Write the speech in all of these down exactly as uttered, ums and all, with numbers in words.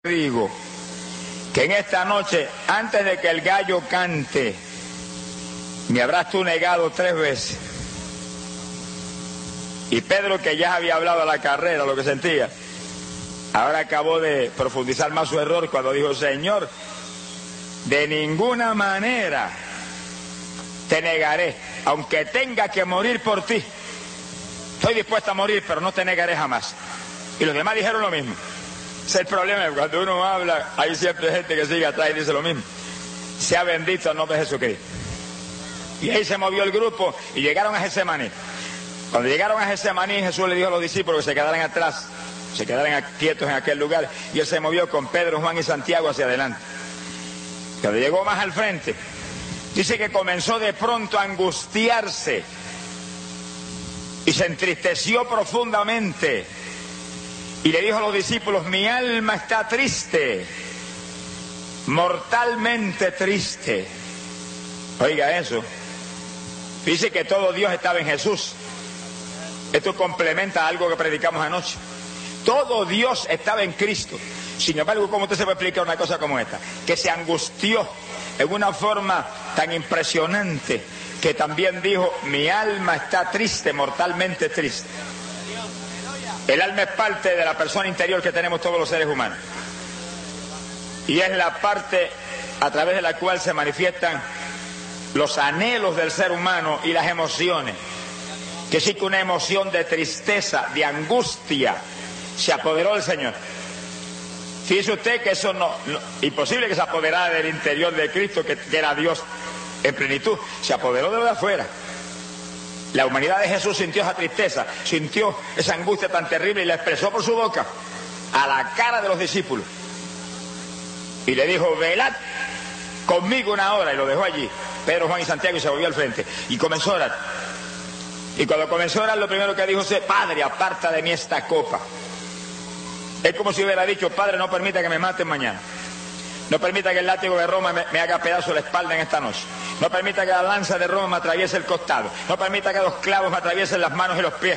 Digo que en esta noche, antes de que el gallo cante, me habrás tú negado tres veces. Y Pedro, que ya había hablado a la carrera lo que sentía, ahora acabó de profundizar más su error cuando dijo: Señor, de ninguna manera te negaré, aunque tenga que morir por ti. Estoy dispuesto a morir, pero no te negaré jamás. Y los demás dijeron lo mismo. Ese es el problema, cuando uno habla, hay siempre gente que sigue atrás y dice lo mismo. Sea bendito el nombre de Jesucristo. Y ahí se movió el grupo y llegaron a Getsemaní. Cuando llegaron a Getsemaní, Jesús le dijo a los discípulos que se quedaran atrás, se quedaran quietos en aquel lugar, y él se movió con Pedro, Juan y Santiago hacia adelante. Cuando llegó más al frente, dice que comenzó de pronto a angustiarse y se entristeció profundamente. Y le dijo a los discípulos: mi alma está triste, mortalmente triste. Oiga eso. Dice que todo Dios estaba en Jesús. Esto complementa algo que predicamos anoche. Todo Dios estaba en Cristo. Sin embargo, ¿cómo usted se puede explicar una cosa como esta? Que se angustió en una forma tan impresionante que también dijo: mi alma está triste, mortalmente triste. El alma es parte de la persona interior que tenemos todos los seres humanos. Y es la parte a través de la cual se manifiestan los anhelos del ser humano y las emociones. Que sí que una emoción de tristeza, de angustia, se apoderó del Señor. Fíjese usted que eso no, no imposible que se apoderara del interior de Cristo, que, que era Dios en plenitud. Se apoderó de lo de afuera. La humanidad de Jesús sintió esa tristeza, sintió esa angustia tan terrible y la expresó por su boca a la cara de los discípulos. Y le dijo: velad conmigo una hora, y lo dejó allí, Pedro, Juan y Santiago, y se volvió al frente y comenzó a orar. Y cuando comenzó a orar, lo primero que dijo es: Padre, aparta de mí esta copa. Es como si hubiera dicho: Padre, no permita que me maten mañana. No permita que el látigo de Roma me, me haga pedazo de la espalda en esta noche. No permita que la lanza de Roma me atraviese el costado. No permita que los clavos me atraviesen las manos y los pies.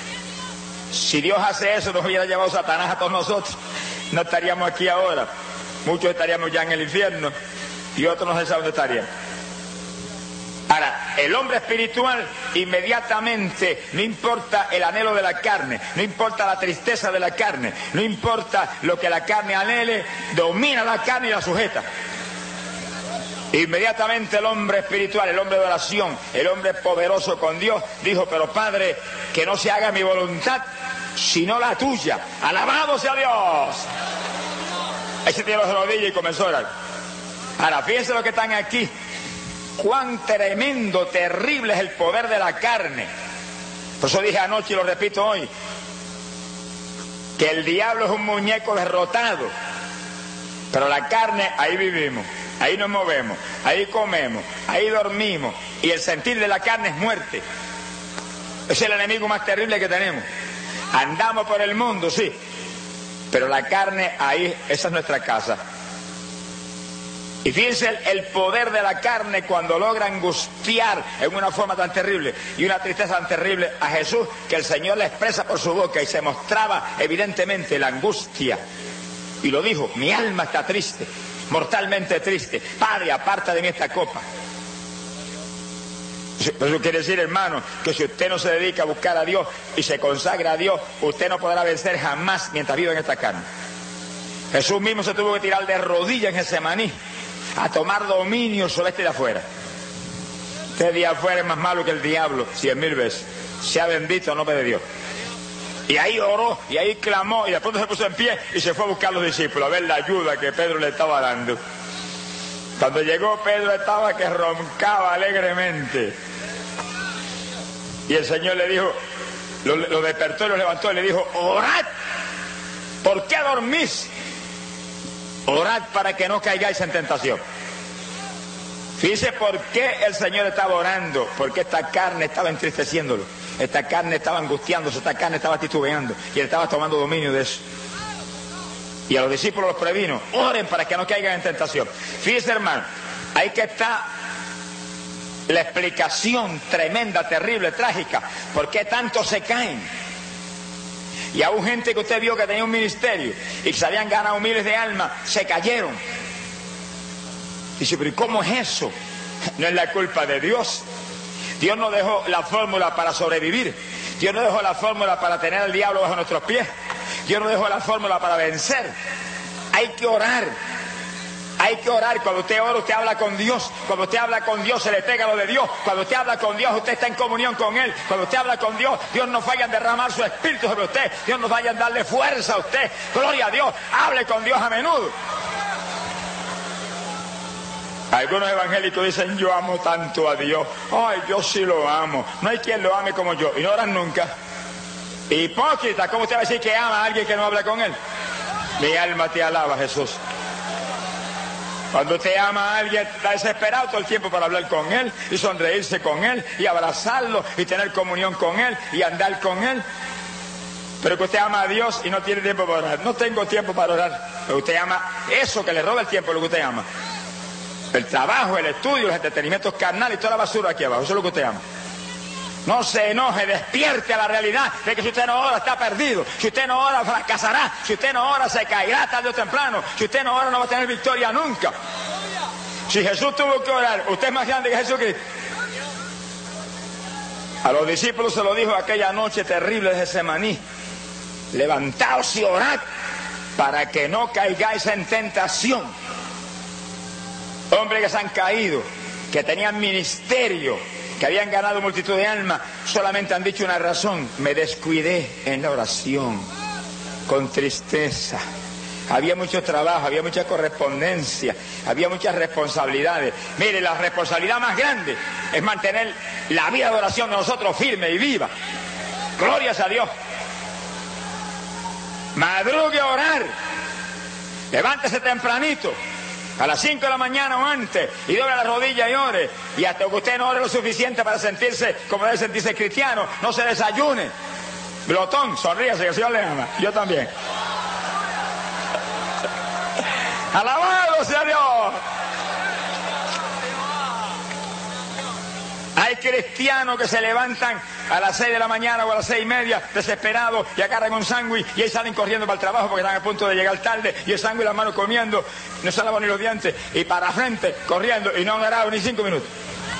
Si Dios hace eso, nos hubiera llevado Satanás a todos nosotros. No estaríamos aquí ahora. Muchos estaríamos ya en el infierno y otros no sé dónde estarían. Ahora, el hombre espiritual inmediatamente, no importa el anhelo de la carne, no importa la tristeza de la carne, no importa lo que la carne anhele, domina la carne y la sujeta. Inmediatamente el hombre espiritual, el hombre de oración, el hombre poderoso con Dios, dijo: pero Padre, que no se haga mi voluntad, sino la tuya. ¡Alabado sea Dios! Ahí se tiró las rodillas y comenzó a orar. Ahora, fíjense los que están aquí. Cuán tremendo, terrible es el poder de la carne. Por eso dije anoche y lo repito hoy, que el diablo es un muñeco derrotado, pero la carne, ahí vivimos, ahí nos movemos, ahí comemos, ahí dormimos, y el sentir de la carne es muerte. Es el enemigo más terrible que tenemos. Andamos por el mundo, sí, pero la carne, ahí, esa es nuestra casa. Y fíjense el, el poder de la carne cuando logra angustiar en una forma tan terrible y una tristeza tan terrible a Jesús, que el Señor le expresa por su boca y se mostraba evidentemente la angustia. Y lo dijo: mi alma está triste, mortalmente triste. Padre, aparta de mí esta copa. Eso quiere decir, hermano, que si usted no se dedica a buscar a Dios y se consagra a Dios, usted no podrá vencer jamás mientras viva en esta carne. Jesús mismo se tuvo que tirar de rodillas en Getsemaní a tomar dominio sobre este de afuera. Este de afuera es más malo que el diablo cien mil veces. Sea bendito el nombre de Dios. Y ahí oró, y ahí clamó, y de pronto se puso en pie y se fue a buscar a los discípulos, a ver la ayuda que Pedro le estaba dando. Cuando llegó, Pedro estaba que roncaba alegremente. Y el Señor le dijo, lo, lo despertó y lo levantó y le dijo: orad. ¿Por qué dormís? Orad para que no caigáis en tentación. Fíjese por qué el Señor estaba orando. Porque esta carne estaba entristeciéndolo. Esta carne estaba angustiándose. Esta carne estaba titubeando. Y él estaba tomando dominio de eso. Y a los discípulos los previno: oren para que no caigan en tentación. Fíjese, hermano, ahí que está la explicación tremenda, terrible, trágica. ¿Por qué tanto se caen? Y aún gente que usted vio que tenía un ministerio y que se habían ganado miles de almas, se cayeron. Dice, pero ¿y cómo es eso? No es la culpa de Dios. Dios no dejó la fórmula para sobrevivir. Dios no dejó la fórmula para tener al diablo bajo nuestros pies. Dios no dejó la fórmula para vencer. Hay que orar. Hay que orar. Cuando usted ora, usted habla con Dios. Cuando usted habla con Dios, se le pega lo de Dios. Cuando usted habla con Dios, usted está en comunión con Él. Cuando usted habla con Dios, Dios no vaya a derramar su espíritu sobre usted. Dios no vaya a darle fuerza a usted. Gloria a Dios. Hable con Dios a menudo. Algunos evangélicos dicen, yo amo tanto a Dios. Ay, yo sí lo amo. No hay quien lo ame como yo. Y no oran nunca. Hipócrita, ¿cómo usted va a decir que ama a alguien que no habla con Él? Mi alma te alaba, Jesús. Cuando usted ama a alguien, está desesperado todo el tiempo para hablar con Él y sonreírse con Él y abrazarlo y tener comunión con Él y andar con Él. Pero que usted ama a Dios y no tiene tiempo para orar. No tengo tiempo para orar. Pero usted ama eso que le roba el tiempo, lo que usted ama. El trabajo, el estudio, los entretenimientos carnales y toda la basura aquí abajo. Eso es lo que usted ama. No se enoje, despierte a la realidad de que si usted no ora está perdido. Si usted no ora fracasará. Si usted no ora se caerá tarde o temprano. Si usted no ora no va a tener victoria nunca. Si Jesús tuvo que orar, usted es más grande que Jesucristo. A los discípulos se lo dijo aquella noche terrible de Getsemaní: levantaos y orad para que no caigáis en tentación. Hombres que se han caído, que tenían ministerio, que habían ganado multitud de almas, solamente han dicho una razón: me descuidé en la oración, con tristeza. Había mucho trabajo, había mucha correspondencia, había muchas responsabilidades. Mire, la responsabilidad más grande es mantener la vida de oración de nosotros firme y viva. Glorias a Dios. Madrugue a orar. Levántese tempranito, a las cinco de la mañana o antes, y doble la rodilla y ore. Y hasta que usted no ore lo suficiente para sentirse como debe sentirse cristiano, no se desayune. Glotón, sonríase, que el Señor le ama. Yo también. Alabado sea Dios. Hay cristianos que se levantan a las seis de la mañana o a las seis y media desesperados y agarran un sándwich y ahí salen corriendo para el trabajo porque están a punto de llegar tarde, y el sándwich en las manos comiendo, no se lavan ni los dientes y para frente corriendo y no han ganado ni cinco minutos.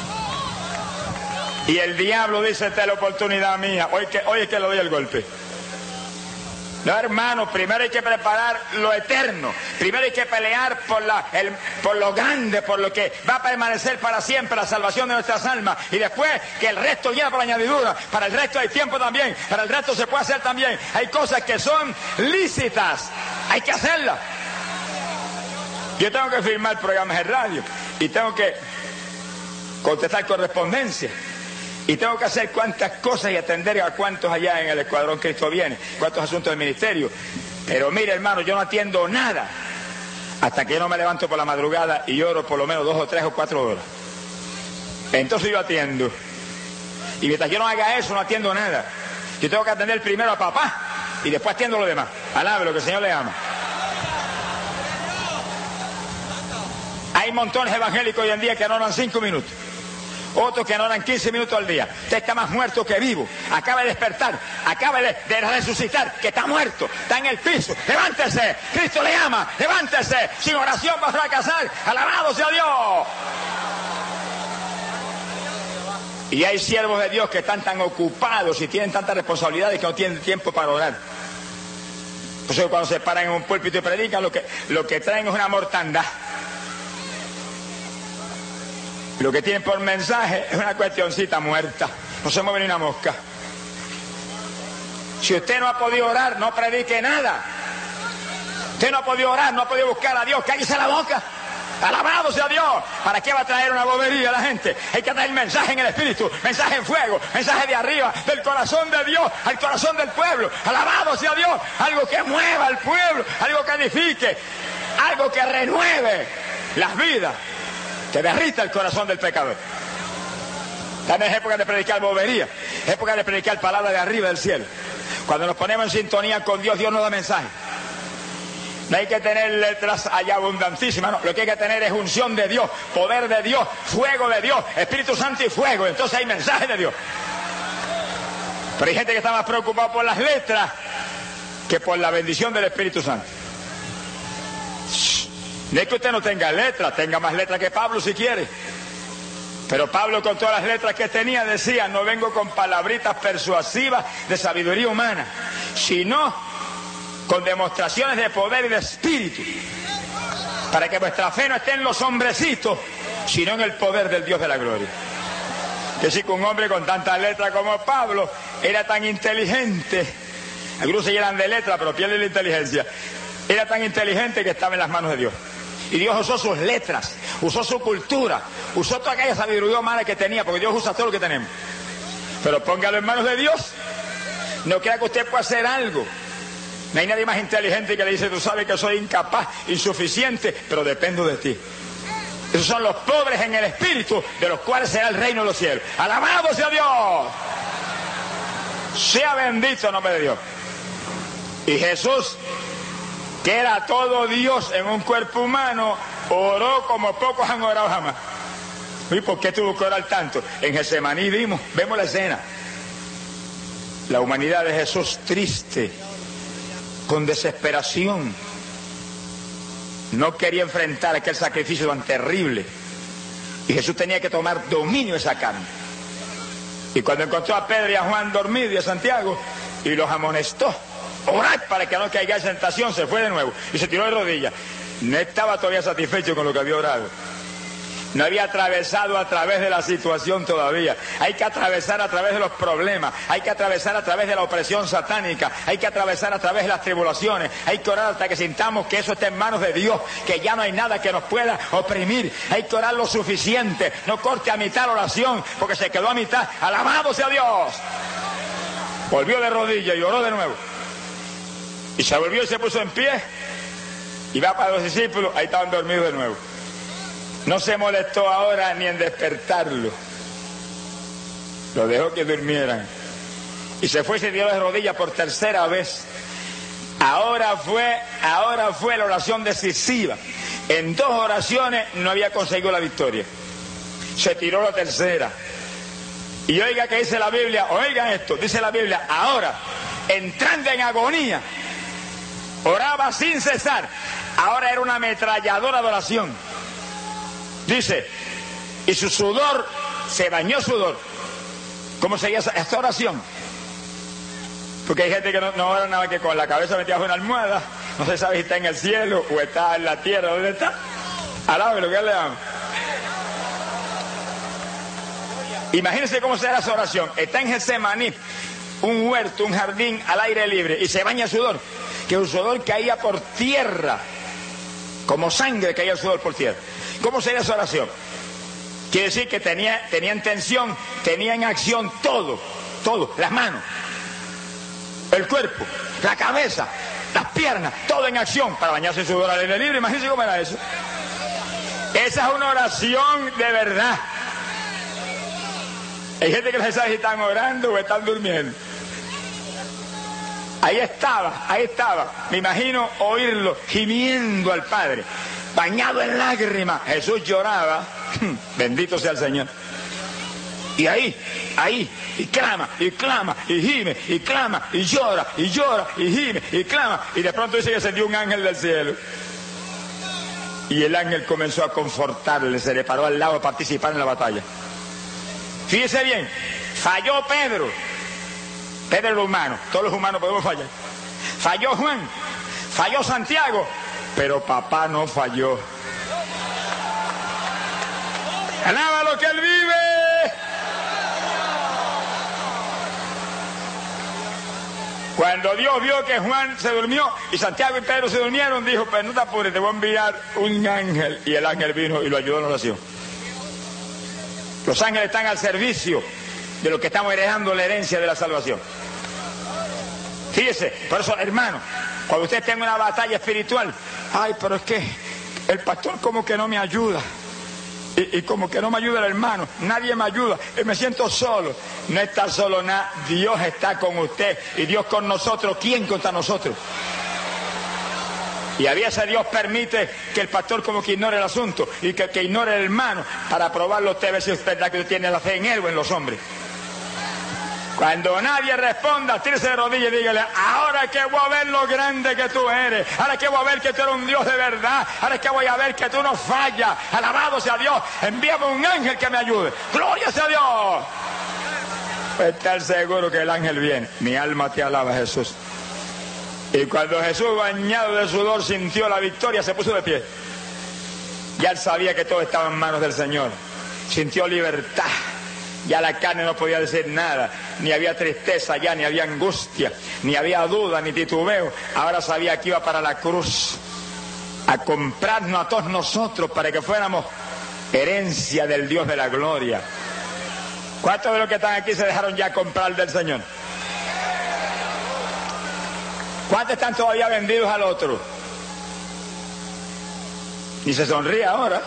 Y el diablo dice: esta es la oportunidad mía, hoy, que, hoy es que le doy el golpe. No, hermano, primero hay que preparar lo eterno. Primero hay que pelear por, la, el, por lo grande, por lo que va a permanecer para siempre, la salvación de nuestras almas. Y después que el resto llega por añadidura. Para el resto hay tiempo también. Para el resto se puede hacer también. Hay cosas que son lícitas. Hay que hacerlas. Yo tengo que firmar programas de radio. Y tengo que contestar correspondencia. Y tengo que hacer cuantas cosas y atender a cuantos allá en el Escuadrón Cristo Viene, cuantos asuntos del ministerio. Pero mire, hermano, yo no atiendo nada hasta que yo no me levanto por la madrugada y oro por lo menos dos o tres o cuatro horas. Entonces yo atiendo. Y mientras yo no haga eso, no atiendo nada. Yo tengo que atender primero a papá y después atiendo lo demás. Alabe lo que el Señor le ama. Hay montones evangélicos hoy en día que no oran cinco minutos. Otros que no oran quince minutos al día. Usted está más muerto que vivo. Acaba de despertar, acaba de, de resucitar, que está muerto, está en el piso. Levántese, Cristo le ama, levántese. Sin oración va a fracasar. Alabado sea Dios. Y hay siervos de Dios que están tan ocupados y tienen tantas responsabilidades que no tienen tiempo para orar. Por eso cuando se paran en un púlpito y predican, lo que, lo que traen es una mortandad. Lo que tienen por mensaje es una cuestioncita muerta. No se mueve ni una mosca. Si usted no ha podido orar, no predique nada. Usted no ha podido orar, no ha podido buscar a Dios, cállese la boca. Alabado sea Dios. ¿Para qué va a traer una bobería a la gente? Hay que traer mensaje en el Espíritu, mensaje en fuego, mensaje de arriba, del corazón de Dios al corazón del pueblo. Alabado sea Dios. Algo que mueva al pueblo, algo que edifique, algo que renueve las vidas, que derrita el corazón del pecador. También es época de predicar bobería, es época de predicar palabra de arriba del cielo. Cuando nos ponemos en sintonía con Dios, Dios nos da mensaje. No hay que tener letras allá abundantísimas, no. Lo que hay que tener es unción de Dios, poder de Dios, fuego de Dios, Espíritu Santo y fuego. Entonces hay mensaje de Dios. Pero hay gente que está más preocupada por las letras que por la bendición del Espíritu Santo. No es que usted no tenga letras, tenga más letras que Pablo si quiere. Pero Pablo, con todas las letras que tenía, decía: no vengo con palabritas persuasivas de sabiduría humana, sino con demostraciones de poder y de espíritu, para que vuestra fe no esté en los hombrecitos, sino en el poder del Dios de la gloria. Que si que un hombre con tantas letras como Pablo era tan inteligente, algunos se llenan de letras pero pierden la inteligencia, era tan inteligente que estaba en las manos de Dios. Y Dios usó sus letras, usó su cultura, usó toda aquella sabiduría humana que tenía, porque Dios usa todo lo que tenemos. Pero póngalo en manos de Dios. No crea que usted puede hacer algo. No hay nadie más inteligente que le dice: tú sabes que soy incapaz, insuficiente, pero dependo de ti. Esos son los pobres en el espíritu, de los cuales será el reino de los cielos. ¡Alabado sea Dios! Sea bendito el nombre de Dios. Y Jesús, que era todo Dios en un cuerpo humano, oró como pocos han orado jamás. ¿Y por qué tuvo que orar tanto? En Getsemaní vimos, vemos la escena. La humanidad de Jesús triste, con desesperación. No quería enfrentar aquel sacrificio tan terrible. Y Jesús tenía que tomar dominio de esa carne. Y cuando encontró a Pedro y a Juan dormidos y a Santiago, y los amonestó: orad para que no caigáis en tentación, se fue de nuevo y se tiró de rodillas. No estaba todavía satisfecho con lo que había orado. No había atravesado a través de la situación todavía. Hay que atravesar a través de los problemas, hay que atravesar a través de la opresión satánica, hay que atravesar a través de las tribulaciones, hay que orar hasta que sintamos que eso está en manos de Dios, que ya no hay nada que nos pueda oprimir. Hay que orar lo suficiente, no corte a mitad la oración, porque se quedó a mitad. ¡Alabado sea Dios! Volvió de rodillas y oró de nuevo. Y se volvió y se puso en pie, y va para los discípulos, ahí estaban dormidos de nuevo. No se molestó ahora ni en despertarlo. Lo dejó que durmieran. Y se fue y se dio de rodillas por tercera vez. Ahora fue, ahora fue la oración decisiva. En dos oraciones no había conseguido la victoria. Se tiró la tercera. Y oiga que dice la Biblia, oigan esto, dice la Biblia: ahora, entrando en agonía, oraba sin cesar. Ahora era una ametralladora de oración. Dice, y su sudor, se bañó sudor. ¿Cómo sería esa, esta oración? Porque hay gente que no, no ora nada que con la cabeza metida en una almohada, no se sabe si está en el cielo o está en la tierra. ¿Dónde está? Alábelo, que le amo. Imagínense cómo será esa oración. Está en Getsemaní, un huerto, un jardín al aire libre, y se baña sudor, que un sudor caía por tierra, como sangre caía el sudor por tierra. ¿Cómo sería esa oración? Quiere decir que tenía, tenía en tensión, tenía en acción todo, todo, las manos, el cuerpo, la cabeza, las piernas, todo en acción para bañarse sudor al aire libre. Imagínense cómo era eso. Esa es una oración de verdad. Hay gente que no sabe si están orando o están durmiendo. Ahí estaba, ahí estaba. Me imagino oírlo gimiendo al Padre, bañado en lágrimas. Jesús lloraba. Bendito sea el Señor. Y ahí, ahí, y clama, y clama, y gime, y clama, y llora, y llora, y gime, y clama. Y de pronto dice que ascendió un ángel del cielo. Y el ángel comenzó a confortarle, se le paró al lado a participar en la batalla. Fíjese bien, falló Pedro. Pedro era humano, todos los humanos podemos fallar. Falló Juan, falló Santiago, pero papá no falló. ¡Alaba lo que él vive! Cuando Dios vio que Juan se durmió y Santiago y Pedro se durmieron, dijo: pues no te apures, te voy a enviar un ángel. Y el ángel vino y lo ayudó en la oración. Los ángeles están al servicio de los que estamos heredando la herencia de la salvación. Fíjese, por eso, hermano, cuando usted tenga una batalla espiritual, ay, pero es que el pastor como que no me ayuda, y, y como que no me ayuda el hermano, nadie me ayuda, y me siento solo. No está solo nada, Dios está con usted, y Dios con nosotros. ¿Quién contra nosotros? Y a veces Dios permite que el pastor como que ignore el asunto, y que, que ignore el hermano, para probarlo usted, ver si es verdad que usted tiene la fe en él o en los hombres. Cuando nadie responda, tírese de rodillas y dígale: ahora que voy a ver lo grande que tú eres, ahora que voy a ver que tú eres un Dios de verdad, ahora que voy a ver que tú no fallas, alabado sea Dios, envíame un ángel que me ayude, gloria sea Dios. Pues estar seguro que el ángel viene. Mi alma te alaba, Jesús. Y cuando Jesús, bañado de sudor, sintió la victoria, se puso de pie. Ya él sabía que todo estaba en manos del Señor. Sintió libertad. Ya la carne no podía decir nada, ni había tristeza ya, ni había angustia, ni había duda, ni titubeo. Ahora sabía que iba para la cruz a comprarnos a todos nosotros para que fuéramos herencia del Dios de la gloria. ¿Cuántos de los que están aquí se dejaron ya comprar del Señor? ¿Cuántos están todavía vendidos al otro? Y se sonríe ahora.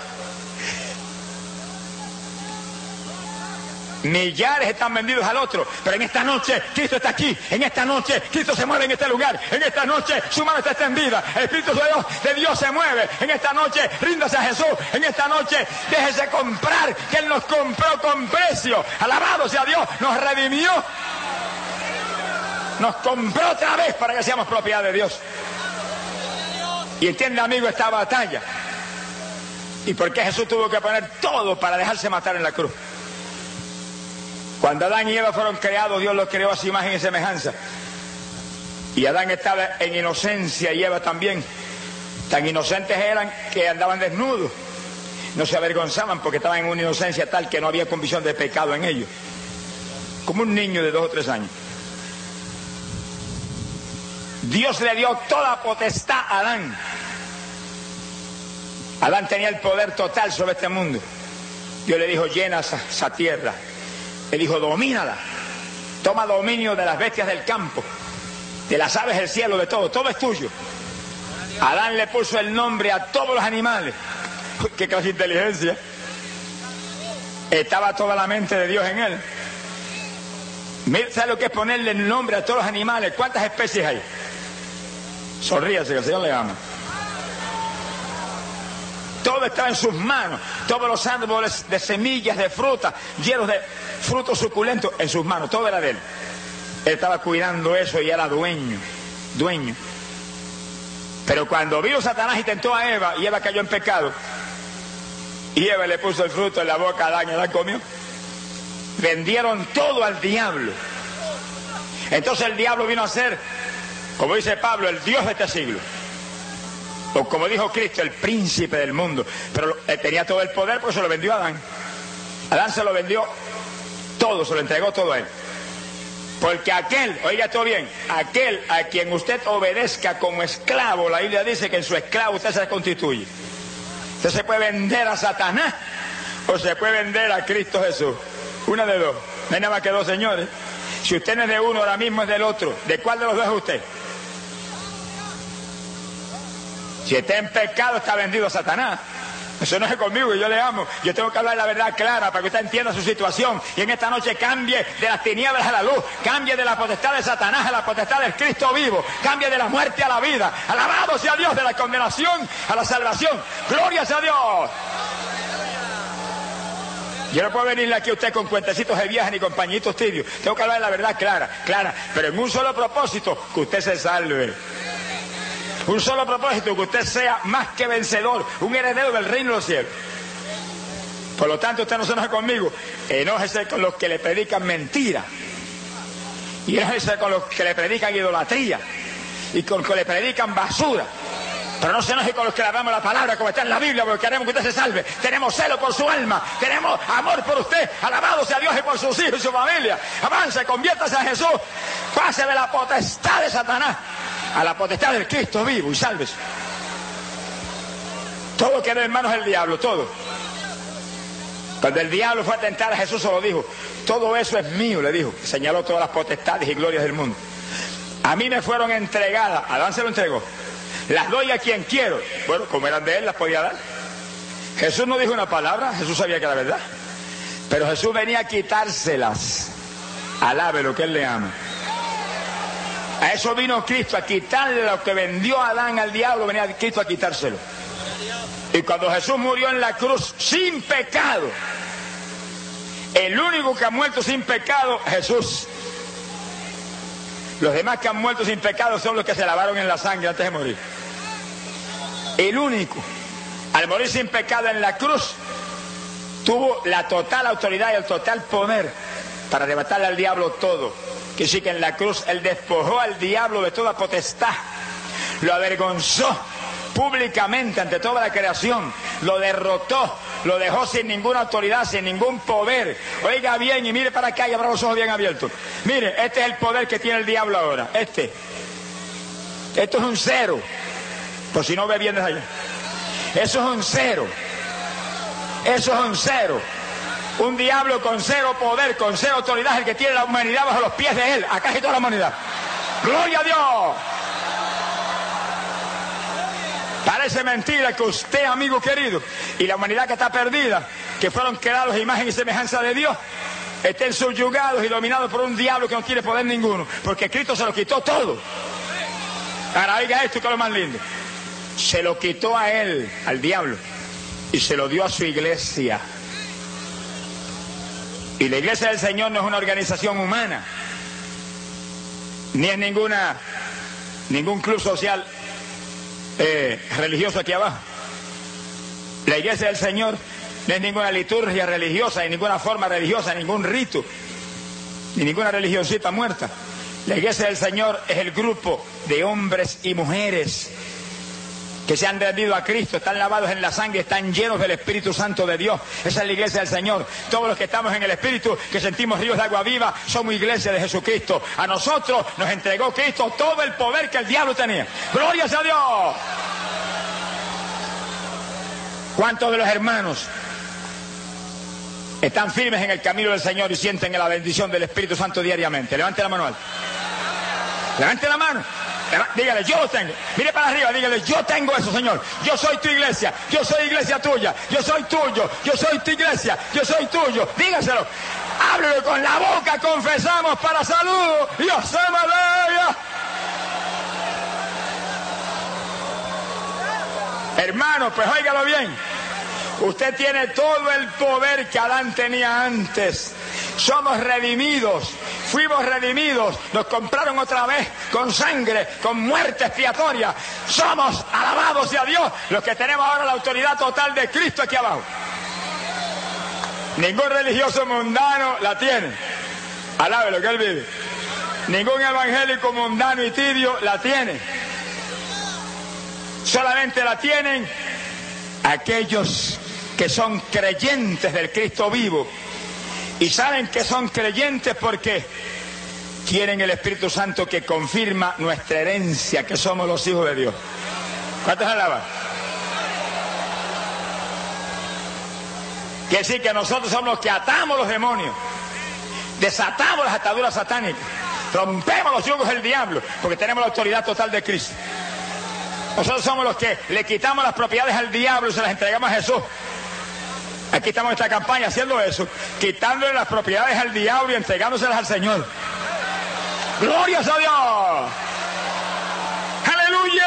Millares están vendidos al otro, pero en esta noche Cristo está aquí, en esta noche Cristo se mueve en este lugar, en esta noche su mano está extendida, el Espíritu de Dios, de Dios se mueve, en esta noche ríndase a Jesús, en esta noche déjese comprar, que Él nos compró con precio, alabado sea Dios, nos redimió, nos compró otra vez para que seamos propiedad de Dios. Y entiende, amigo, esta batalla, y por qué Jesús tuvo que poner todo para dejarse matar en la cruz. Cuando Adán y Eva fueron creados, Dios los creó a su imagen y semejanza. Y Adán estaba en inocencia y Eva también. Tan inocentes eran que andaban desnudos. No se avergonzaban porque estaban en una inocencia tal que no había convicción de pecado en ellos. Como un niño de dos o tres años. Dios le dio toda potestad a Adán. Adán tenía el poder total sobre este mundo. Dios le dijo: llena esa, esa tierra. Él dijo: domínala, toma dominio de las bestias del campo, de las aves del cielo, de todo, todo es tuyo. Adán le puso el nombre a todos los animales. Uy, qué clase de inteligencia. Estaba toda la mente de Dios en él. Mira, ¿sabe lo que es ponerle el nombre a todos los animales? ¿Cuántas especies hay? Sonríase, que el Señor le ama. Todo estaba en sus manos, todos los árboles de semillas, de frutas, llenos de frutos suculentos, en sus manos, todo era de él. Él estaba cuidando eso y era dueño, dueño. Pero cuando vino Satanás y tentó a Eva, y Eva cayó en pecado, y Eva le puso el fruto en la boca a Adán y Adán comió, vendieron todo al diablo. Entonces el diablo vino a ser, como dice Pablo, el Dios de este siglo. O como dijo Cristo, el príncipe del mundo. Pero él tenía todo el poder porque se lo vendió a Adán. Adán se lo vendió todo, se lo entregó todo a él. Porque aquel, oiga todo bien, aquel a quien usted obedezca como esclavo, la Biblia dice que en su esclavo usted se constituye. Usted se puede vender a Satanás o se puede vender a Cristo Jesús. Una de dos. No hay nada más que dos señores. Si usted no es de uno, ahora mismo es del otro. ¿De cuál de los dos es usted? Si está en pecado, está vendido a Satanás. Eso no es conmigo, yo le amo. Yo tengo que hablar la verdad clara para que usted entienda su situación. Y en esta noche cambie de las tinieblas a la luz. Cambie de la potestad de Satanás a la potestad del Cristo vivo. Cambie de la muerte a la vida. Alabado sea Dios, de la condenación a la salvación. Gloria sea Dios. Yo no puedo venirle aquí a usted con cuentecitos de viaje ni con pañitos tibios. Tengo que hablar la verdad clara, clara. Pero en un solo propósito, que usted se salve. Un solo propósito, que usted sea más que vencedor, un heredero del reino de los cielos. Por lo tanto, usted no se enoje conmigo, enójese con los que le predican mentira, y enójese con los que le predican idolatría, y con los que le predican basura. Pero no se enoje con los que le damos la palabra como está en la Biblia, porque queremos que usted se salve. Tenemos celo por su alma, tenemos amor por usted. Alabado sea Dios y por sus hijos y su familia. Avance, conviértase a Jesús, pase de la potestad de Satanás a la potestad del Cristo vivo y sálvese. Todo quedó en manos del diablo, todo. Cuando el diablo fue a tentar a Jesús, se lo dijo: todo eso es mío, le dijo. Señaló todas las potestades y glorias del mundo. A mí me fueron entregadas, Adán se lo entregó. Las doy a quien quiero. Bueno, como eran de él, las podía dar. Jesús no dijo una palabra, Jesús sabía que era verdad. Pero Jesús venía a quitárselas. Alabe lo que él le ama. A eso vino Cristo, a quitarle lo que vendió Adán al diablo, venía Cristo a quitárselo. Y cuando Jesús murió en la cruz sin pecado, el único que ha muerto sin pecado, Jesús, Los demás que han muerto sin pecado son los que se lavaron en la sangre antes de morir. El único, al morir sin pecado en la cruz, tuvo la total autoridad y el total poder para arrebatarle al diablo todo. Que sí que en la cruz él despojó al diablo de toda potestad, lo avergonzó públicamente ante toda la creación, lo derrotó, lo dejó sin ninguna autoridad, sin ningún poder. Oiga bien y mire para acá y abra los ojos bien abiertos. Mire, este es el poder que tiene el diablo ahora. Este. Esto es un cero. Por si no ve bien desde allá. Eso es un cero. Eso es un cero. Un diablo con cero poder, con cero autoridad, el que tiene la humanidad bajo los pies de él. Acá hay toda la humanidad. ¡Gloria a Dios! Parece mentira que usted, amigo querido, y la humanidad que está perdida, que fueron creados a imagen y semejanza de Dios, estén subyugados y dominados por un diablo que no tiene poder ninguno, porque Cristo se lo quitó todo. Ahora oiga esto que es lo más lindo. Se lo quitó a él, al diablo, y se lo dio a su iglesia. Y la iglesia del Señor no es una organización humana, ni es ninguna, ningún club social Eh, religioso aquí abajo. La iglesia del Señor no es ninguna liturgia religiosa, ni ninguna forma religiosa, ningún rito, ni ninguna religioncita muerta. La iglesia del Señor es el grupo de hombres y mujeres que se han rendido a Cristo, están lavados en la sangre, están llenos del Espíritu Santo de Dios. Esa es la iglesia del Señor. Todos los que estamos en el Espíritu, que sentimos ríos de agua viva, somos iglesia de Jesucristo. A nosotros nos entregó Cristo todo el poder que el diablo tenía. ¡Gloria a Dios! ¿Cuántos de los hermanos están firmes en el camino del Señor y sienten la bendición del Espíritu Santo diariamente? Levante la mano alta. Levante la mano. Dígale, yo lo tengo. Mire para arriba, dígale, yo tengo eso, Señor. Yo soy tu iglesia, yo soy iglesia tuya, yo soy tuyo, yo soy tu iglesia, yo soy tuyo. Dígaselo. Háblelo con la boca, confesamos para salud. Dios se me alegra. Hermano, pues óigalo bien. Usted tiene todo el poder que Adán tenía antes. Somos redimidos, fuimos redimidos, nos compraron otra vez con sangre, con muerte expiatoria. Somos, alabados sea Dios, los que tenemos ahora la autoridad total de Cristo aquí abajo. Ningún religioso mundano la tiene. Alabe lo que él vive. Ningún evangélico mundano y tibio la tiene. Solamente la tienen aquellos que son creyentes del Cristo vivo. Y saben que son creyentes porque tienen el Espíritu Santo que confirma nuestra herencia, que somos los hijos de Dios. ¿Cuántos alaban? Quiere decir que nosotros somos los que atamos los demonios, desatamos las ataduras satánicas, rompemos los yugos del diablo, porque tenemos la autoridad total de Cristo. Nosotros somos los que le quitamos las propiedades al diablo y se las entregamos a Jesús. Aquí estamos en esta campaña haciendo eso, quitándole las propiedades al diablo y entregándoselas al Señor. ¡Gloria a Dios! ¡Aleluya!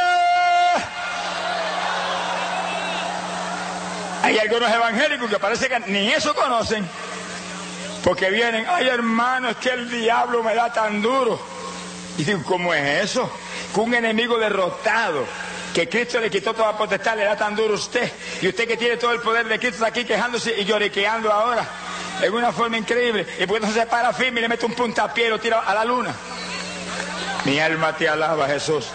Hay algunos evangélicos que parece que ni eso conocen, porque vienen, ay hermano, es que el diablo me da tan duro. Y digo, ¿cómo es eso? Que un enemigo derrotado, que Cristo le quitó toda potestad, le da tan duro a usted. Y usted que tiene todo el poder de Cristo está aquí quejándose y lloriqueando ahora. En una forma increíble. Y porque no se para firme y le mete un puntapié y lo tira a la luna. Mi alma te alaba, Jesús.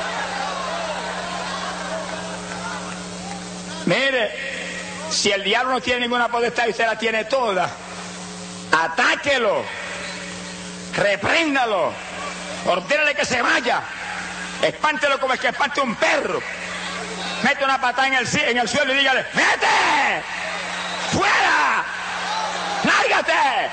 Mire, si el diablo no tiene ninguna potestad y usted la tiene toda, atáquelo, repréndalo, ordénale que se vaya. Espántelo como es que espante un perro. Mete una patada en el, en el suelo y dígale, ¡vete! ¡Fuera! ¡Lárgate!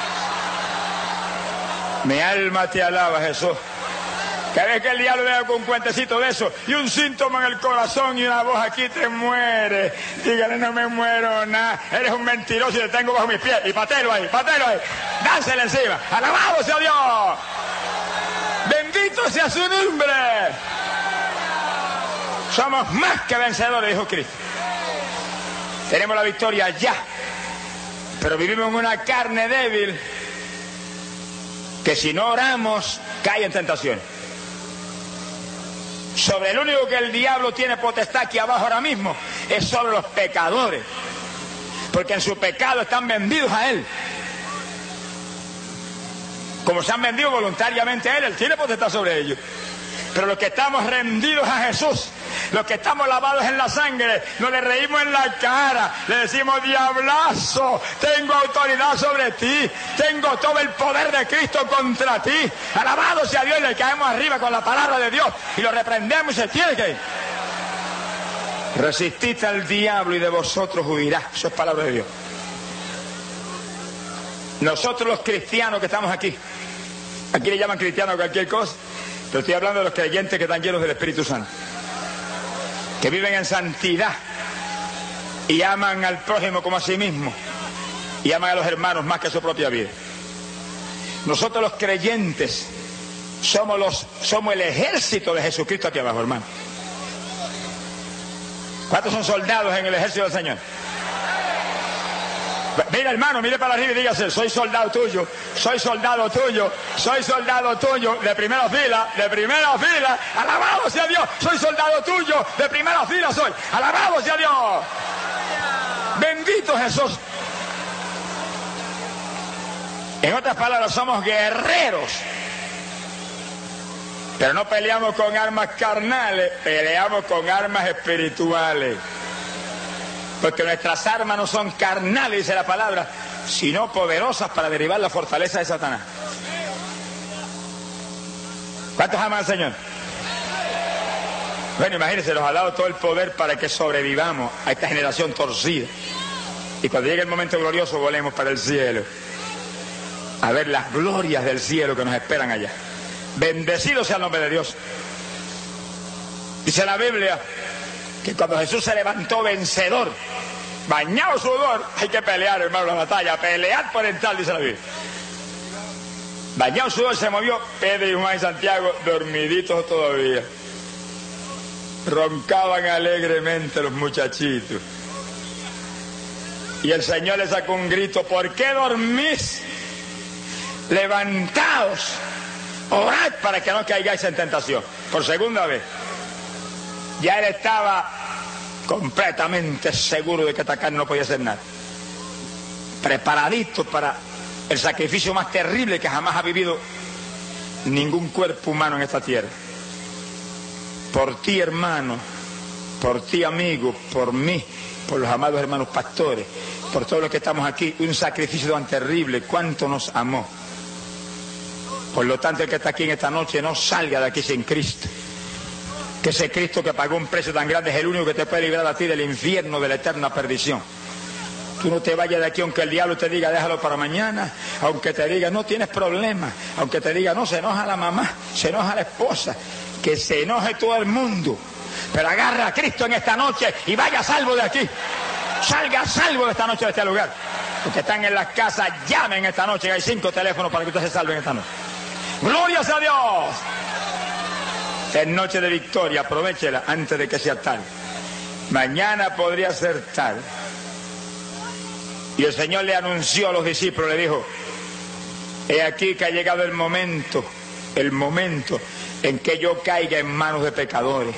Mi alma te alaba, Jesús. Cada vez que el diablo vea con un cuentecito de eso y un síntoma en el corazón y una voz aquí, te muere. Dígale, no me muero nada. Eres un mentiroso y te tengo bajo mis pies. Y patelo ahí, patelo ahí. Dánsele encima. ¡Alabado sea Dios! ¡Bendito sea su nombre! Somos más que vencedores, dijo Cristo. Tenemos la victoria ya, pero vivimos en una carne débil que si no oramos cae en tentación. Sobre el único que el diablo tiene potestad aquí abajo ahora mismo es sobre los pecadores, porque en su pecado están vendidos a él. Como se han vendido voluntariamente a él, él tiene potestad sobre ellos. Pero los que estamos rendidos a Jesús, los que estamos lavados en la sangre, no le reímos en la cara, le decimos: diablazo, tengo autoridad sobre ti, tengo todo el poder de Cristo contra ti. Alabado sea Dios, y le caemos arriba con la palabra de Dios y lo reprendemos y se tiene que ir. Resistid al diablo y de vosotros huirá. Eso es palabra de Dios. Nosotros los cristianos que estamos aquí, aquí le llaman cristianos a cualquier cosa, pero estoy hablando de los creyentes que están llenos del Espíritu Santo, que viven en santidad y aman al prójimo como a sí mismo y aman a los hermanos más que a su propia vida. Nosotros los creyentes somos, los, somos el ejército de Jesucristo aquí abajo, hermano. ¿Cuántos son soldados en el ejército del Señor? Mira, hermano, mire para arriba y dígase: soy soldado tuyo, soy soldado tuyo, soy soldado tuyo, de primera fila, de primera fila, alabado sea Dios, soy soldado tuyo, de primera fila soy, alabado sea Dios, bendito Jesús. En otras palabras, somos guerreros, pero no peleamos con armas carnales, peleamos con armas espirituales. Porque nuestras armas no son carnales, dice la palabra, sino poderosas para derribar la fortaleza de Satanás. ¿Cuántos aman al Señor? Bueno, imagínense, nos ha dado todo el poder para que sobrevivamos a esta generación torcida. Y cuando llegue el momento glorioso, volemos para el cielo, a ver las glorias del cielo que nos esperan allá. Bendecido sea el nombre de Dios. Dice la Biblia que cuando Jesús se levantó vencedor, bañado sudor, hay que pelear, hermano, la batalla, pelear por entrar, dice la Biblia. Bañado sudor se movió, Pedro y Juan y Santiago dormiditos todavía. Roncaban alegremente los muchachitos. Y el Señor les sacó un grito: ¿por qué dormís? Levantaos, orad para que no caigáis en tentación. Por segunda vez. Ya él estaba completamente seguro de que esta carne no podía hacer nada. Preparadito para el sacrificio más terrible que jamás ha vivido ningún cuerpo humano en esta tierra. Por ti, hermano, por ti, amigo, por mí, por los amados hermanos pastores, por todos los que estamos aquí, un sacrificio tan terrible. Cuánto nos amó. Por lo tanto, el que está aquí en esta noche no salga de aquí sin Cristo. Que ese Cristo que pagó un precio tan grande es el único que te puede librar a ti del infierno, de la eterna perdición. Tú no te vayas de aquí aunque el diablo te diga déjalo para mañana, aunque te diga no tienes problema, aunque te diga no, se enoja la mamá, se enoja la esposa, que se enoje todo el mundo. Pero agarra a Cristo en esta noche y vaya salvo de aquí. Salga salvo de esta noche de este lugar. Los que están en las casas, llamen esta noche, que hay cinco teléfonos para que usted se salve en esta noche. ¡Gloria a Dios! Es noche de victoria, aprovéchela antes de que sea tarde. Mañana podría ser tarde. Y el Señor le anunció a los discípulos, le dijo: he aquí que ha llegado el momento, el momento en que yo caiga en manos de pecadores.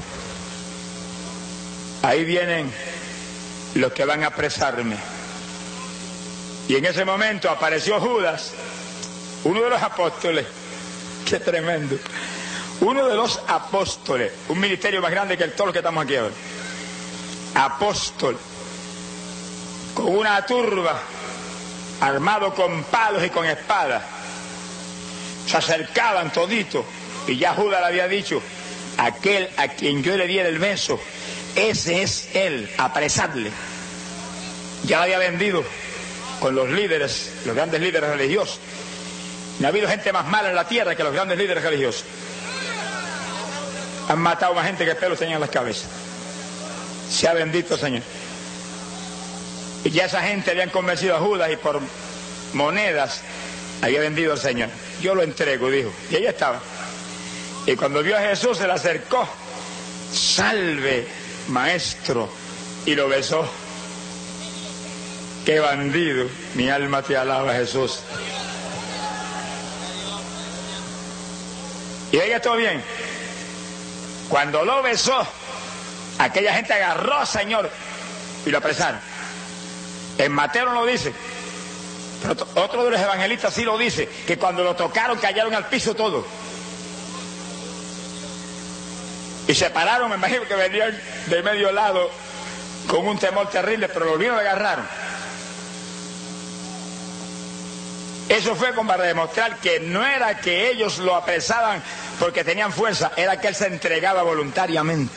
Ahí vienen los que van a apresarme. Y en ese momento apareció Judas, uno de los apóstoles. ¡Qué tremendo! Uno de los apóstoles, un ministerio más grande que el todos los que estamos aquí ahora. Apóstol, con una turba, armado con palos y con espadas. Se acercaban toditos, y ya Judas le había dicho: aquel a quien yo le diera el beso, ese es él, apresadle. Ya lo había vendido con los líderes, los grandes líderes religiosos. No ha habido gente más mala en la tierra que los grandes líderes religiosos. Han matado más gente que pelos tenían en las cabezas. Sea bendito, Señor. Y ya esa gente habían convencido a Judas y por monedas había vendido al Señor. Yo lo entrego, dijo. Y ahí estaba. Y cuando vio a Jesús se le acercó: salve, maestro. Y lo besó. Qué bandido. Mi alma te alaba, Jesús. Y oiga esto bien, cuando lo besó, aquella gente agarró al Señor y lo apresaron. En Mateo no lo dice, pero otro de los evangelistas sí lo dice, que cuando lo tocaron cayeron al piso todos. Y se pararon, me imagino que venían de medio lado con un temor terrible, pero lo vieron y lo agarraron. Eso fue como para demostrar que no era que ellos lo apresaban porque tenían fuerza, era que él se entregaba voluntariamente.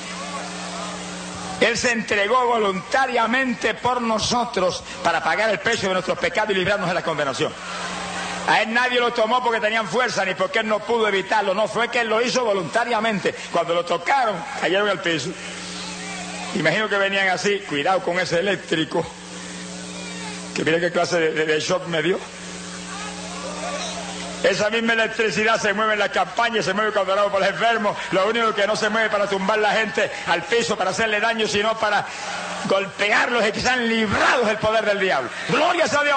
Él se entregó voluntariamente por nosotros para pagar el precio de nuestros pecados y librarnos de la condenación. A él nadie lo tomó porque tenían fuerza ni porque él no pudo evitarlo, no, fue que él lo hizo voluntariamente. Cuando lo tocaron, cayeron al piso. Imagino que venían así, cuidado con ese eléctrico, que mire qué clase de, de, de shock me dio. Esa misma electricidad se mueve en la campaña y se mueve cuando oramos por los enfermos. Lo único que no se mueve para tumbar la gente al piso, para hacerle daño, sino para golpearlos y que sean librados del poder del diablo. ¡Glorias a Dios!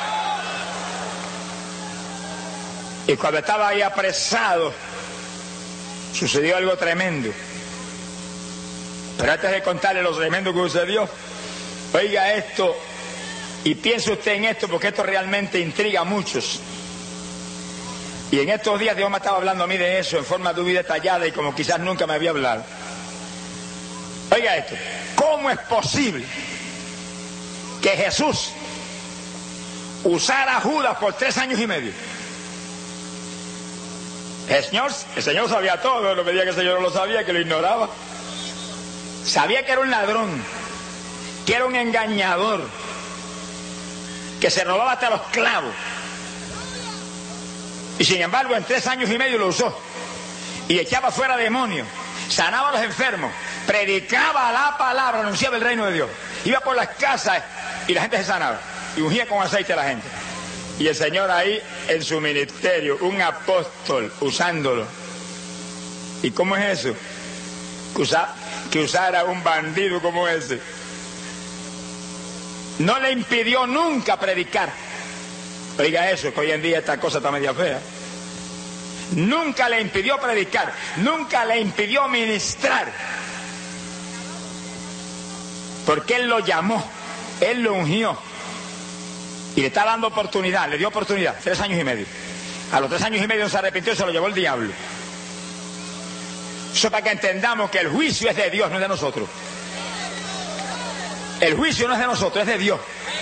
Y cuando estaba ahí apresado, sucedió algo tremendo. Pero antes de contarle lo tremendo que sucedió, oiga esto y piense usted en esto, porque esto realmente intriga a muchos. Y en estos días Dios me estaba hablando a mí de eso en forma muy detallada y como quizás nunca me había hablado. Oiga esto, ¿cómo es posible que Jesús usara a Judas por tres años y medio? El Señor, el Señor sabía todo, no me diga que el Señor no lo sabía, que lo ignoraba. Sabía que era un ladrón, que era un engañador, que se robaba hasta los clavos. Y sin embargo, en tres años y medio lo usó. Y echaba fuera demonios, sanaba a los enfermos, predicaba la palabra, anunciaba el reino de Dios. Iba por las casas y la gente se sanaba. Y ungía con aceite a la gente. Y el Señor ahí en su ministerio, un apóstol usándolo. ¿Y cómo es eso? Que, usa, que usara un bandido como ese. No le impidió nunca predicar. Oiga eso, que hoy en día esta cosa está media fea. Nunca le impidió predicar, nunca le impidió ministrar. Porque Él lo llamó, Él lo ungió. Y le está dando oportunidad, le dio oportunidad, tres años y medio. A los tres años y medio no se arrepintió y se lo llevó el diablo. Eso para que entendamos que el juicio es de Dios, no es de nosotros. El juicio no es de nosotros, es de Dios.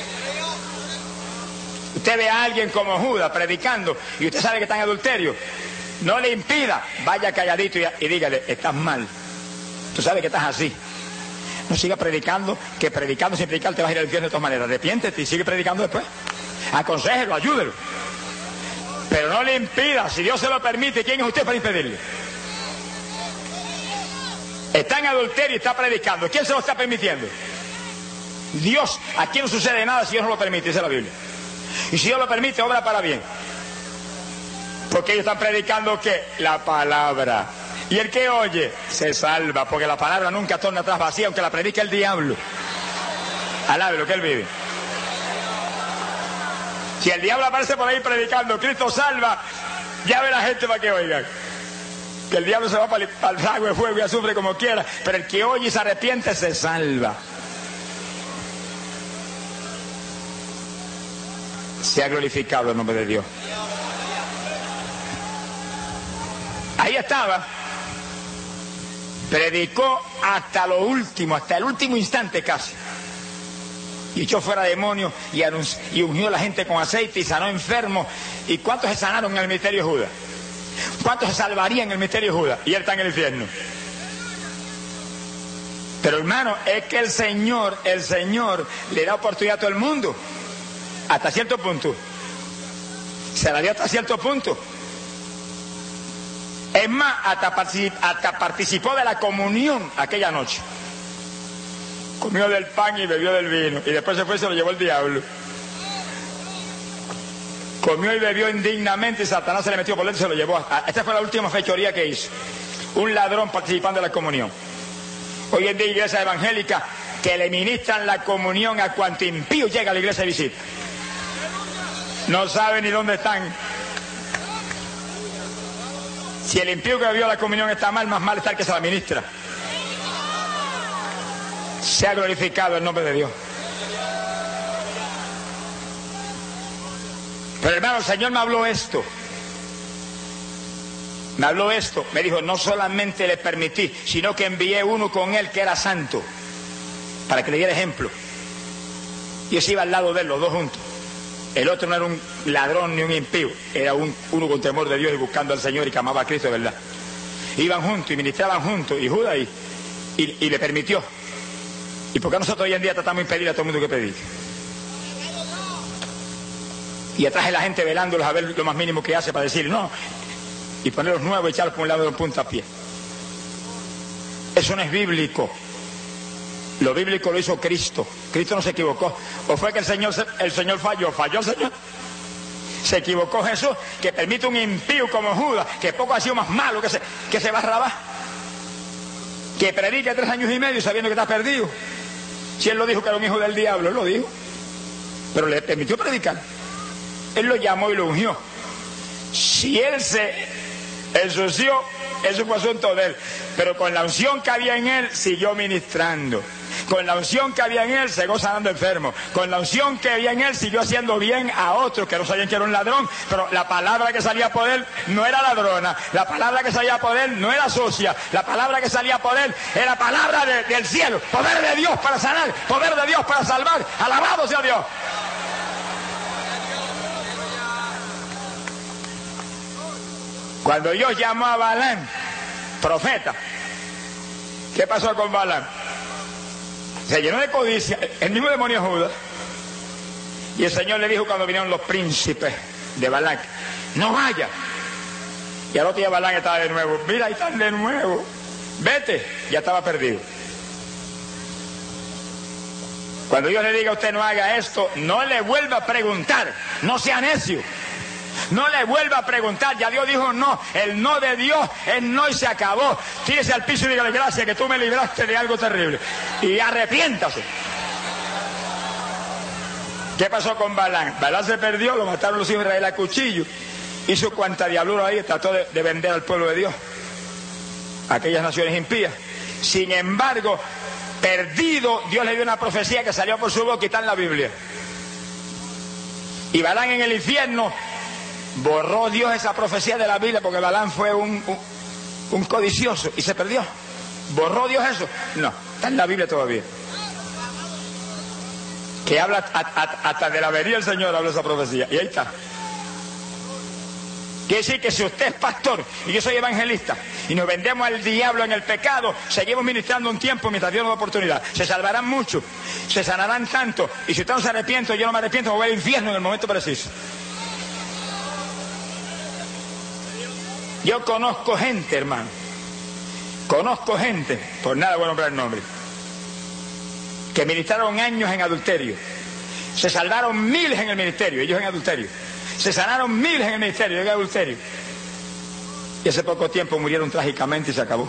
Usted ve a alguien como Judas predicando y usted sabe que está en adulterio, no le impida, vaya calladito y, y dígale, estás mal, tú sabes que estás así. No siga predicando, que predicando sin predicar te vas a ir al infierno de todas maneras. Arrepiéntete y sigue predicando después. Aconséjelo, ayúdelo. Pero no le impida, si Dios se lo permite, ¿quién es usted para impedirle? Está en adulterio y está predicando, ¿quién se lo está permitiendo? Dios. Aquí no sucede nada si Dios no lo permite, dice la Biblia. Y si Dios lo permite, obra para bien. Porque ellos están predicando ¿qué? La palabra. Y el que oye se salva, porque la palabra nunca torna atrás vacía, aunque la predique el diablo. Alabe lo que él vive. Si el diablo aparece por ahí predicando Cristo salva, ya ve la gente para que oigan. Que el diablo se va para el, para el lago de fuego y azufre como quiera, pero el que oye y se arrepiente se salva. Sea glorificado el nombre de Dios. Ahí estaba. Predicó hasta lo último, hasta el último instante casi. Y echó fuera demonios y, y ungió a la gente con aceite y sanó enfermos. ¿Y cuántos se sanaron en el ministerio de Judas? ¿Cuántos se salvarían en el ministerio de Judas? Y él está en el infierno. Pero hermano, es que el Señor, el Señor le da oportunidad a todo el mundo. Hasta cierto punto. Se la dio hasta cierto punto. Es más, hasta, hasta participó de la comunión aquella noche. Comió del pan y bebió del vino. Y después se fue y se lo llevó el diablo. Comió y bebió indignamente y Satanás se le metió por dentro y se lo llevó. Esta fue la última fechoría que hizo. Un ladrón participando de la comunión. Hoy en día hay iglesias evangélicas que le ministran la comunión a cuanto impío llega a la iglesia de visita. No saben ni dónde están. Si el impío que bebió la comunión está mal, más mal está el que se la ministra. Sea glorificado el nombre de Dios. Pero hermano, el Señor me habló esto. Me habló esto. Me dijo, no solamente le permití, sino que envié uno con él que era santo, para que le diera ejemplo. Yo se iba al lado de él, los dos juntos. El otro no era un ladrón ni un impío, era un, uno con temor de Dios y buscando al Señor y que amaba a Cristo, ¿verdad? Iban juntos y ministraban juntos, y Judas y, y, y le permitió. ¿Y por qué nosotros hoy en día tratamos de impedir a todo el mundo que predique? Y atrás de la gente velándolos a ver lo más mínimo que hace para decir no, y ponerlos nuevos y echarlos por un lado de un puntapié. Eso no es bíblico. Lo bíblico lo hizo Cristo. Cristo no se equivocó. ¿O fue que el Señor, el Señor falló? ¿Falló el Señor? Se equivocó Jesús, que permite un impío como Judas, que poco ha sido más malo que se, que se Barrabás, que predica tres años y medio sabiendo que está perdido. Si él lo dijo que era un hijo del diablo, él lo dijo, pero le permitió predicar. Él lo llamó y lo ungió. Si él se ensució, eso fue asunto de él, pero con la unción que había en él siguió ministrando. Con la unción que había en él siguió sanando enfermos. Con la unción que había en él siguió haciendo bien a otros que no sabían que era un ladrón, pero la palabra que salía por él no era ladrona, la palabra que salía por él no era sucia, la palabra que salía por él era palabra de, del cielo, poder de Dios para sanar, poder de Dios para salvar. Alabado sea Dios. Cuando Dios llamó a Balaam profeta, ¿qué pasó con Balaam? Se llenó de codicia, el mismo demonio Judas. Y el Señor le dijo cuando vinieron los príncipes de Balac, no vaya. Y al otro día Balac estaba de nuevo, mira, ahí están de nuevo, vete, ya estaba perdido. Cuando Dios le diga a usted no haga esto, no le vuelva a preguntar, no sea necio. No le vuelva a preguntar, ya Dios dijo no, el no de Dios es no y se acabó. Tírese al piso y dígale gracias que tú me libraste de algo terrible. Y arrepiéntase. ¿Qué pasó con Balaam? Balaam se perdió, lo mataron los hijos de Israel a cuchillo. Hizo cuanta diablura ahí, trató de, de vender al pueblo de Dios, a aquellas naciones impías. Sin embargo, perdido, Dios le dio una profecía que salió por su boca y está en la Biblia. Y Balaam en el infierno, borró Dios esa profecía de la Biblia porque Balaam fue un, un, un codicioso y se perdió. ¿Borró Dios eso? No, está en la Biblia todavía. Que habla hasta de la venida del Señor, habla esa profecía. Y ahí está. Quiere decir que si usted es pastor y yo soy evangelista y nos vendemos al diablo en el pecado, seguimos ministrando un tiempo mientras Dios nos da oportunidad. Se salvarán mucho, se sanarán tanto. Y si usted no se arrepiente, yo no me arrepiento, me voy al infierno en el momento preciso. Yo conozco gente, hermano, conozco gente, por nada voy a nombrar el nombre, que ministraron años en adulterio, se salvaron miles en el ministerio, ellos en adulterio, se sanaron miles en el ministerio, ellos en adulterio, y hace poco tiempo murieron trágicamente y se acabó.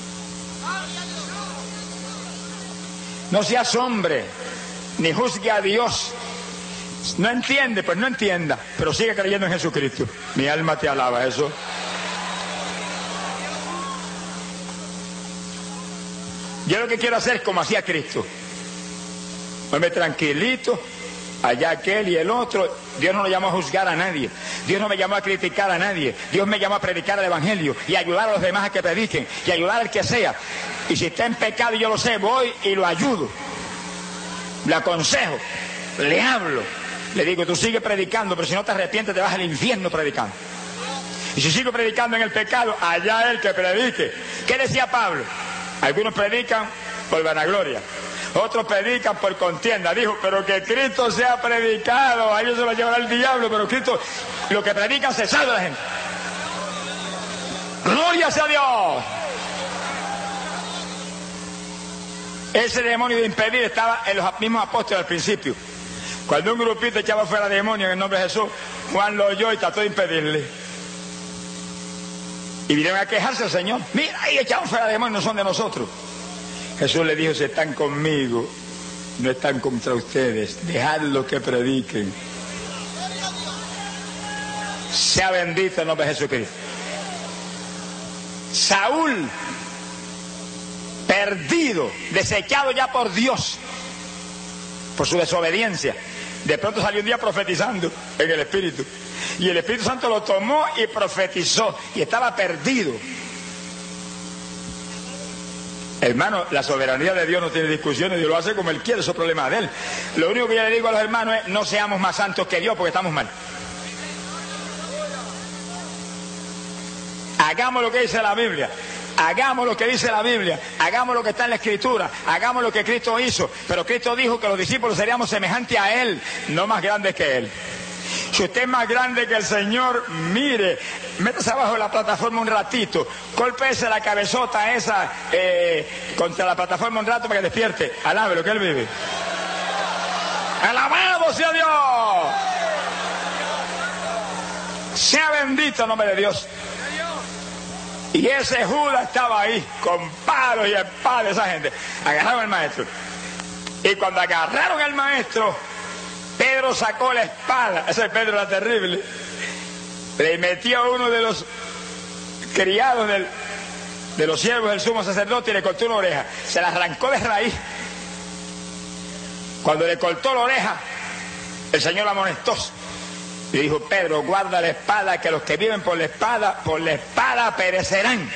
No seas hombre, ni juzgue a Dios. No entiende, pues no entienda, pero sigue creyendo en Jesucristo. Mi alma te alaba, eso. Yo lo que quiero hacer es como hacía Cristo. Ponme tranquilito, allá aquel y el otro. Dios no lo llamó a juzgar a nadie. Dios no me llamó a criticar a nadie. Dios me llamó a predicar el Evangelio y ayudar a los demás a que prediquen y ayudar al que sea. Y si está en pecado y yo lo sé, voy y lo ayudo. Le aconsejo, le hablo. Le digo, tú sigue predicando, pero si no te arrepientes te vas al infierno predicando. Y si sigo predicando en el pecado, allá el que predique. ¿Qué decía Pablo? Algunos predican por vanagloria, otros predican por contienda. Dijo, pero que Cristo sea predicado, a ellos se va a llevar el diablo, pero Cristo, lo que predican se salva la gente. ¡Gloria sea Dios! Ese demonio de impedir estaba en los mismos apóstoles al principio. Cuando un grupito echaba fuera demonios en el nombre de Jesús, Juan lo oyó y trató de impedirle. Y vinieron a quejarse al Señor. Mira, ahí echaron fuera demonios, no son de nosotros. Jesús le dijo, si están conmigo, no están contra ustedes. Dejadlos que prediquen. Sea bendito el nombre de Jesucristo. Saúl, perdido, desechado ya por Dios, por su desobediencia, de pronto salió un día profetizando en el Espíritu. Y el Espíritu Santo lo tomó y profetizó. Y estaba perdido. Hermano, la soberanía de Dios no tiene discusiones. Dios lo hace como Él quiere, eso es problema de Él. Lo único que yo le digo a los hermanos es: no seamos más santos que Dios, porque estamos mal. Hagamos lo que dice la Biblia. Hagamos lo que dice la Biblia, hagamos lo que está en la Escritura, hagamos lo que Cristo hizo. Pero Cristo dijo que los discípulos seríamos semejantes a Él, no más grandes que Él. Si usted es más grande que el Señor, mire, métase abajo de la plataforma un ratito, golpéese la cabezota esa eh, contra la plataforma un rato para que despierte. Alabe lo que Él vive. ¡Alabado sea Dios! Sea bendito el nombre de Dios. Y ese Judas estaba ahí, con palos y espadas, esa gente. Agarraron al maestro. Y cuando agarraron al maestro, Pedro sacó la espada. Ese Pedro era terrible. Le metió a uno de los criados del, de los siervos del sumo sacerdote y le cortó una oreja. Se la arrancó de raíz. Cuando le cortó la oreja, el Señor la amonestó. Y dijo: Pedro, guarda la espada, que los que viven por la espada, por la espada perecerán.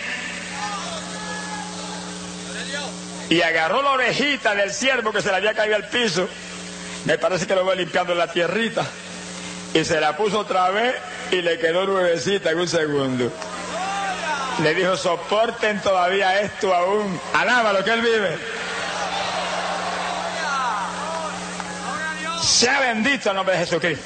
Y agarró la orejita del siervo que se le había caído al piso. Me parece que lo voy limpiando en la tierrita. Y se la puso otra vez y le quedó nuevecita en un segundo. Le dijo: soporten todavía esto aún. Alaba lo que Él vive. Sea bendito el nombre de Jesucristo.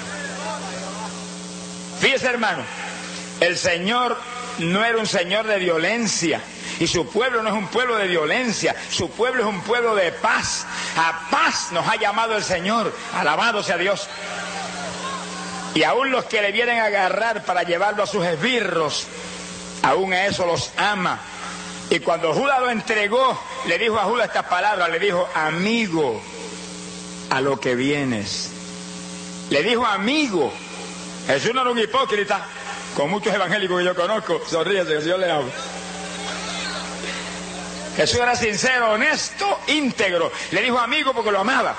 Fíjese, hermano, el Señor no era un Señor de violencia, y su pueblo no es un pueblo de violencia, su pueblo es un pueblo de paz. A paz nos ha llamado el Señor, alabado sea Dios. Y aún los que le vienen a agarrar para llevarlo a sus esbirros, aún a eso los ama. Y cuando Judas lo entregó, le dijo a Judas estas palabras, le dijo: amigo, a lo que vienes. Le dijo amigo. Jesús no era un hipócrita, con muchos evangélicos que yo conozco. Sonríese, que el Señor le habla. Jesús era sincero, honesto, íntegro. Le dijo amigo porque lo amaba.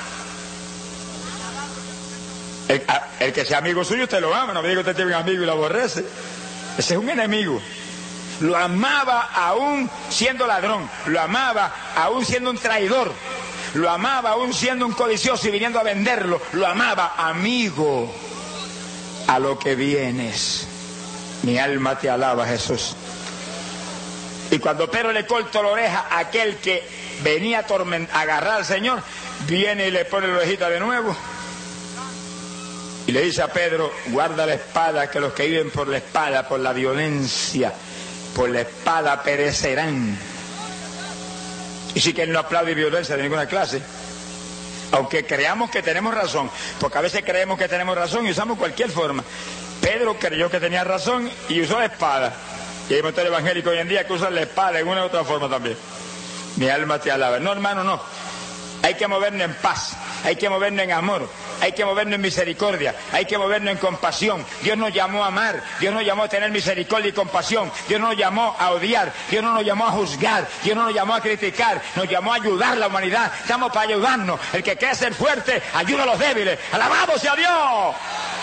El, a, el que sea amigo suyo, usted lo ama. No me diga que usted tiene un amigo y lo aborrece. Ese es un enemigo. Lo amaba aún siendo ladrón. Lo amaba aún siendo un traidor. Lo amaba aún siendo un codicioso y viniendo a venderlo. Lo amaba amigo. A lo que vienes. Mi alma te alaba, Jesús. Y cuando Pedro le cortó la oreja a aquel que venía a agarrar al Señor, viene y le pone la orejita de nuevo. Y le dice a Pedro: guarda la espada, que los que viven por la espada, por la violencia, por la espada perecerán. Y sí que él no aplaude violencia de ninguna clase. Aunque creamos que tenemos razón, porque a veces creemos que tenemos razón y usamos cualquier forma. Pedro creyó que tenía razón y usó la espada. Y hay muchos evangélicos hoy en día que usan la espada en una u otra forma también. Mi alma te alaba. No, hermano, no. Hay que movernos en paz, hay que movernos en amor, hay que movernos en misericordia, hay que movernos en compasión. Dios nos llamó a amar, Dios nos llamó a tener misericordia y compasión, Dios no nos llamó a odiar, Dios no nos llamó a juzgar, Dios no nos llamó a criticar, nos llamó a ayudar a la humanidad. Estamos para ayudarnos. El que quiere ser fuerte, ayuda a los débiles. ¡Alabado sea Dios!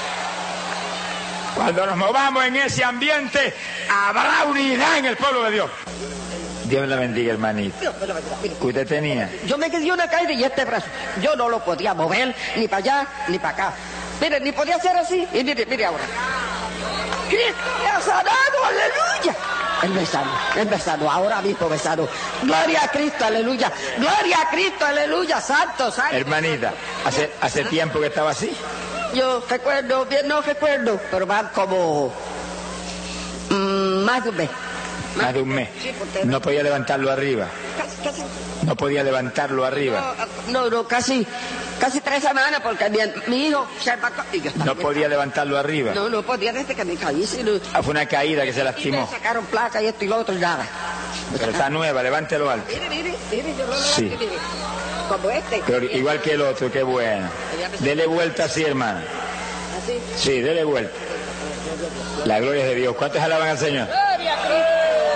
Cuando nos movamos en ese ambiente, habrá unidad en el pueblo de Dios. Dios la bendiga, hermanito. Dios me lo bendiga. Mire, ¿Qué usted tenía? yo me quedé una caída y este brazo, yo no lo podía mover ni para allá ni para acá. Mire, ni podía hacer así. Y mire, mire ahora. Cristo me ha sanado, aleluya. Él me sanó, Él me sanó, ahora mismo me sanó. Gloria a Cristo, aleluya. Gloria a Cristo, aleluya. Santo, santo. Hermanita, ¿hace, hace tiempo que estaba así? Yo recuerdo, bien no recuerdo, pero más como mmm, más de un mes. Más de un mes. Sí, porque No podía levantarlo arriba. casi, casi, No podía levantarlo arriba. no, no, no, casi, casi tres semanas porque mi, mi hijo se embarcó y yo estaba No bien. podía levantarlo arriba. No, no podía desde que me caí, sino, Ah, fue una caída que se y me lastimó. sacaron placa y esto y lo otro y nada. Pero está nueva, levántelo alto. Mire, mire, mire, yo lo Sí. levanto, mire. Como este. Pero igual que el otro, qué bueno. Dele vuelta así, hermano. Así. Sí, dele vuelta. La gloria es de Dios. ¿Cuántos alaban al Señor? Gloria a Cristo.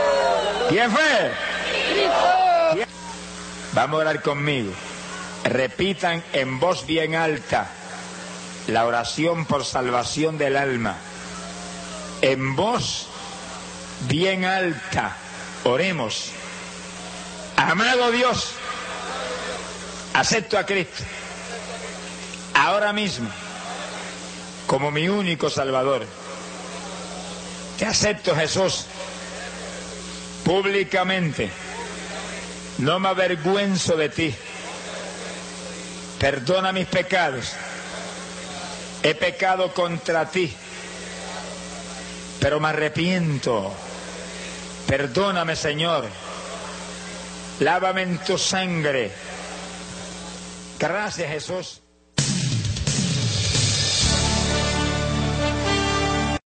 ¿Quién fue? Cristo. ¿Quién? Vamos a orar conmigo. Repitan en voz bien alta la oración por salvación del alma. En voz bien alta, oremos. Amado Dios, acepto a Cristo ahora mismo como mi único Salvador. Te acepto, Jesús, públicamente. No me avergüenzo de ti. Perdona mis pecados. He pecado contra ti, pero me arrepiento. Perdóname, Señor. Lávame en tu sangre. Gracias, Jesús.